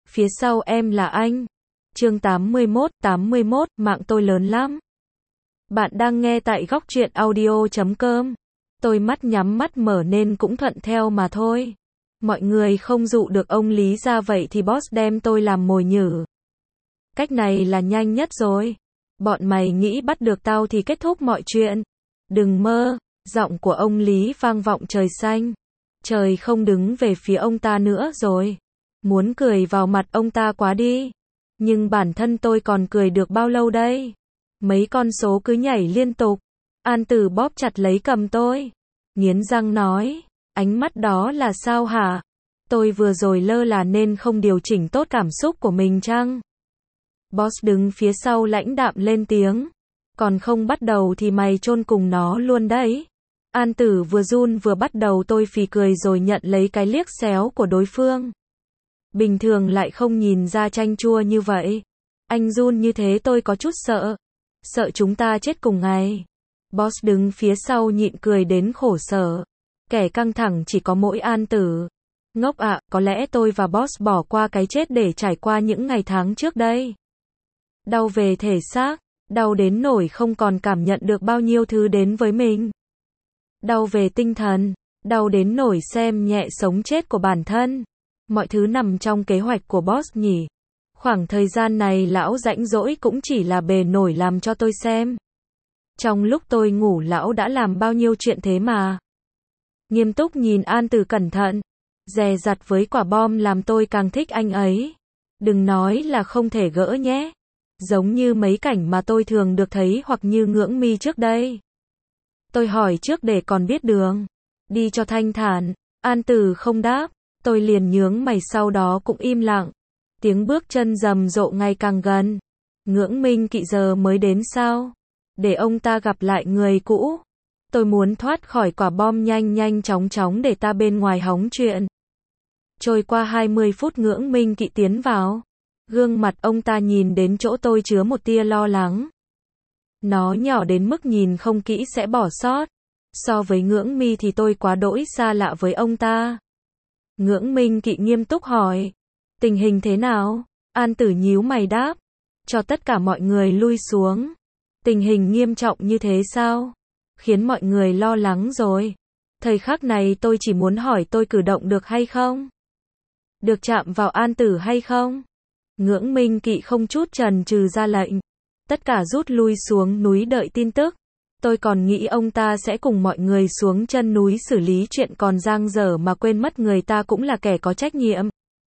Phía sau em là anh. Chương 81, mạng tôi lớn lắm. Bạn đang nghe tại góc truyện audio.com. Tôi mắt nhắm mắt mở nên cũng thuận theo mà thôi. Mọi người không dụ được ông Lý ra vậy thì boss đem tôi làm mồi nhử. Cách này là nhanh nhất rồi. Bọn mày nghĩ bắt được tao thì kết thúc mọi chuyện. Đừng mơ. Giọng của ông Lý vang vọng trời xanh. Trời không đứng về phía ông ta nữa rồi. Muốn cười vào mặt ông ta quá đi. Nhưng bản thân tôi còn cười được bao lâu đây? Mấy con số cứ nhảy liên tục. An Tử bóp chặt lấy cầm tôi. Nghiến răng nói, ánh mắt đó là sao hả? Tôi vừa rồi lơ là nên không điều chỉnh tốt cảm xúc của mình chăng? Boss đứng phía sau lãnh đạm lên tiếng. Còn không bắt đầu thì mày chôn cùng nó luôn đấy. An Tử vừa run vừa bắt đầu tôi phì cười rồi nhận lấy cái liếc xéo của đối phương. Bình thường lại không nhìn ra chanh chua như vậy. Anh run như thế tôi có chút sợ. Sợ chúng ta chết cùng ngày. Boss đứng phía sau nhịn cười đến khổ sở. Kẻ căng thẳng chỉ có mỗi An Tử. Ngốc ạ, có lẽ tôi và boss bỏ qua cái chết để trải qua những ngày tháng trước đây. Đau về thể xác, đau đến nỗi không còn cảm nhận được bao nhiêu thứ đến với mình. Đau về tinh thần, đau đến nỗi xem nhẹ sống chết của bản thân. Mọi thứ nằm trong kế hoạch của boss nhỉ. Khoảng thời gian này lão rãnh rỗi cũng chỉ là bề nổi làm cho tôi xem. Trong lúc tôi ngủ lão đã làm bao nhiêu chuyện thế mà. Nghiêm túc nhìn An Tử cẩn thận. Dè dặt với quả bom làm tôi càng thích anh ấy. Đừng nói là không thể gỡ nhé. Giống như mấy cảnh mà tôi thường được thấy hoặc như Ngưỡng Mi trước đây. Tôi hỏi trước để còn biết đường. Đi cho thanh thản. An Tử không đáp. Tôi liền nhướng mày sau đó cũng im lặng. Tiếng bước chân rầm rộ ngày càng gần. Ngưỡng Minh Kỵ giờ mới đến sao? Để ông ta gặp lại người cũ. Tôi muốn thoát khỏi quả bom nhanh chóng để ta bên ngoài hóng chuyện. Trôi qua 20 phút Ngưỡng Minh Kỵ tiến vào. Gương mặt ông ta nhìn đến chỗ tôi chứa một tia lo lắng. Nó nhỏ đến mức nhìn không kỹ sẽ bỏ sót. So với Ngưỡng Mi thì tôi quá đỗi xa lạ với ông ta. Ngưỡng Minh Kỵ nghiêm túc hỏi. Tình hình thế nào? An Tử nhíu mày đáp. Cho tất cả mọi người lui xuống. Tình hình nghiêm trọng như thế sao? Khiến mọi người lo lắng rồi. Thời khắc này tôi chỉ muốn hỏi tôi cử động được hay không? Được chạm vào An Tử hay không? Ngưỡng Minh Kỵ không chút chần chừ ra lệnh. Tất cả rút lui xuống núi đợi tin tức. Tôi còn nghĩ ông ta sẽ cùng mọi người xuống chân núi xử lý chuyện còn dang dở mà quên mất người ta cũng là kẻ có trách nhiệm.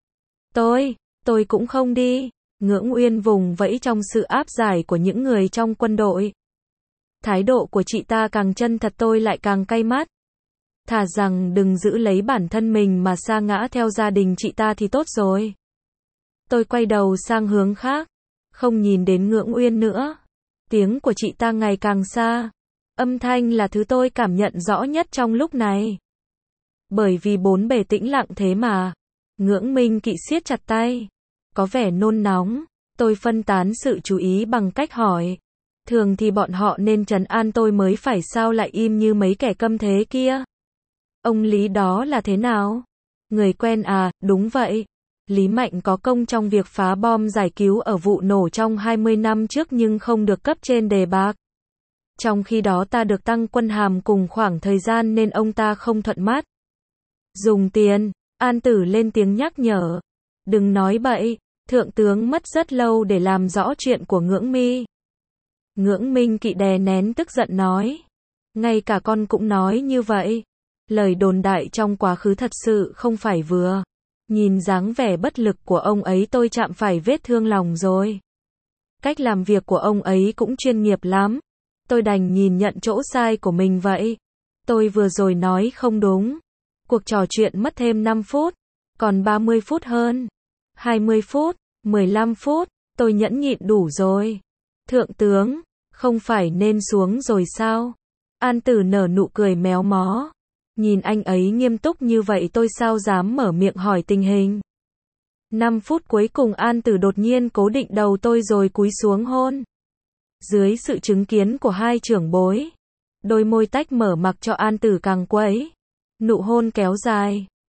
Tôi cũng không đi. Ngưỡng Uyên vùng vẫy trong sự áp giải của những người trong quân đội. Thái độ của chị ta càng chân thật tôi lại càng cay mắt. Thà rằng đừng giữ lấy bản thân mình mà sa ngã theo gia đình chị ta thì tốt rồi. Tôi quay đầu sang hướng khác. Không nhìn đến Ngưỡng Uyên nữa. Tiếng của chị ta ngày càng xa. Âm thanh là thứ tôi cảm nhận rõ nhất trong lúc này. Bởi vì bốn bề tĩnh lặng thế mà. Ngưỡng Minh Kỵ siết chặt tay. Có vẻ nôn nóng. Tôi phân tán sự chú ý bằng cách hỏi. Thường thì bọn họ nên trấn an tôi mới phải, sao lại im như mấy kẻ câm thế kia? Ông Lý đó là thế nào? Người quen à? Đúng vậy. Lý Mạnh có công trong việc phá bom giải cứu ở vụ nổ trong 20 năm trước nhưng không được cấp trên đề bạt. Trong khi đó ta được tăng quân hàm cùng khoảng thời gian nên ông ta không thuận mắt. Dùng tiền. An Tử lên tiếng nhắc nhở. Đừng nói bậy. Thượng tướng mất rất lâu để làm rõ chuyện của Ngưỡng Mi. Ngưỡng Minh Kỵ đè nén tức giận nói. Ngay cả con cũng nói như vậy. Lời đồn đại trong quá khứ thật sự không phải vừa. Nhìn dáng vẻ bất lực của ông ấy tôi chạm phải vết thương lòng rồi. Cách làm việc của ông ấy cũng chuyên nghiệp lắm. Tôi đành nhìn nhận chỗ sai của mình vậy. Tôi vừa rồi nói không đúng. Cuộc trò chuyện mất thêm 5 phút. Còn 30 phút hơn. 20 phút. 15 phút. Tôi nhẫn nhịn đủ rồi. Thượng tướng, không phải nên xuống rồi sao? An Tử nở nụ cười méo mó. Nhìn anh ấy nghiêm túc như vậy tôi sao dám mở miệng hỏi tình hình. 5 phút cuối cùng An Tử đột nhiên cố định đầu tôi rồi cúi xuống hôn. Dưới sự chứng kiến của hai trưởng bối, đôi môi tách mở mặc cho An Tử càng quấy. Nụ hôn kéo dài,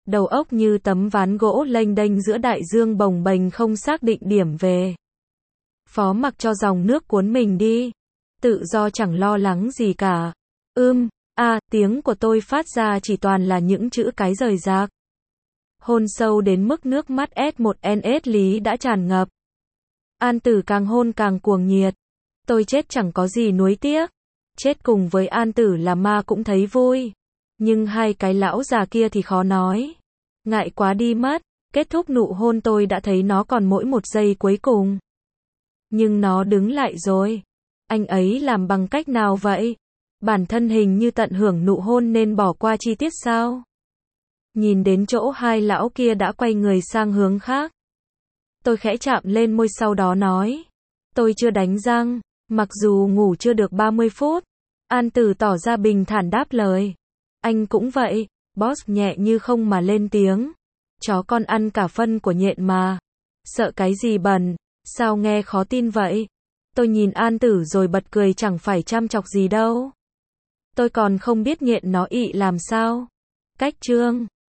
Đầu óc như tấm ván gỗ lênh đênh giữa đại dương bồng bềnh không xác định điểm về. Phó mặc cho dòng nước cuốn mình đi. Tự do chẳng lo lắng gì cả. Tiếng của tôi phát ra chỉ toàn là những chữ cái rời rạc. Hôn sâu đến mức nước mắt S1NS Lý đã tràn ngập. An Tử càng hôn càng cuồng nhiệt. Tôi chết chẳng có gì nuối tiếc. Chết cùng với An Tử là ma cũng thấy vui. Nhưng hai cái lão già kia thì khó nói. Ngại quá đi mất. Kết thúc nụ hôn tôi đã thấy nó còn mỗi một giây cuối cùng. Nhưng nó đứng lại rồi. Anh ấy làm bằng cách nào vậy? Bản thân hình như tận hưởng nụ hôn nên bỏ qua chi tiết sao? Nhìn đến chỗ hai lão kia đã quay người sang hướng khác. Tôi khẽ chạm lên môi sau đó nói. Tôi chưa đánh răng, mặc dù ngủ chưa được 30 phút. An Tử tỏ ra bình thản đáp lời. Anh cũng vậy, boss nhẹ như không mà lên tiếng. Chó con ăn cả phân của nhện mà. Sợ cái gì bẩn, sao nghe khó tin vậy? Tôi nhìn An Tử rồi bật cười chẳng phải chăm chọc gì đâu. Tôi còn không biết nhện nó ị làm sao. Cách chương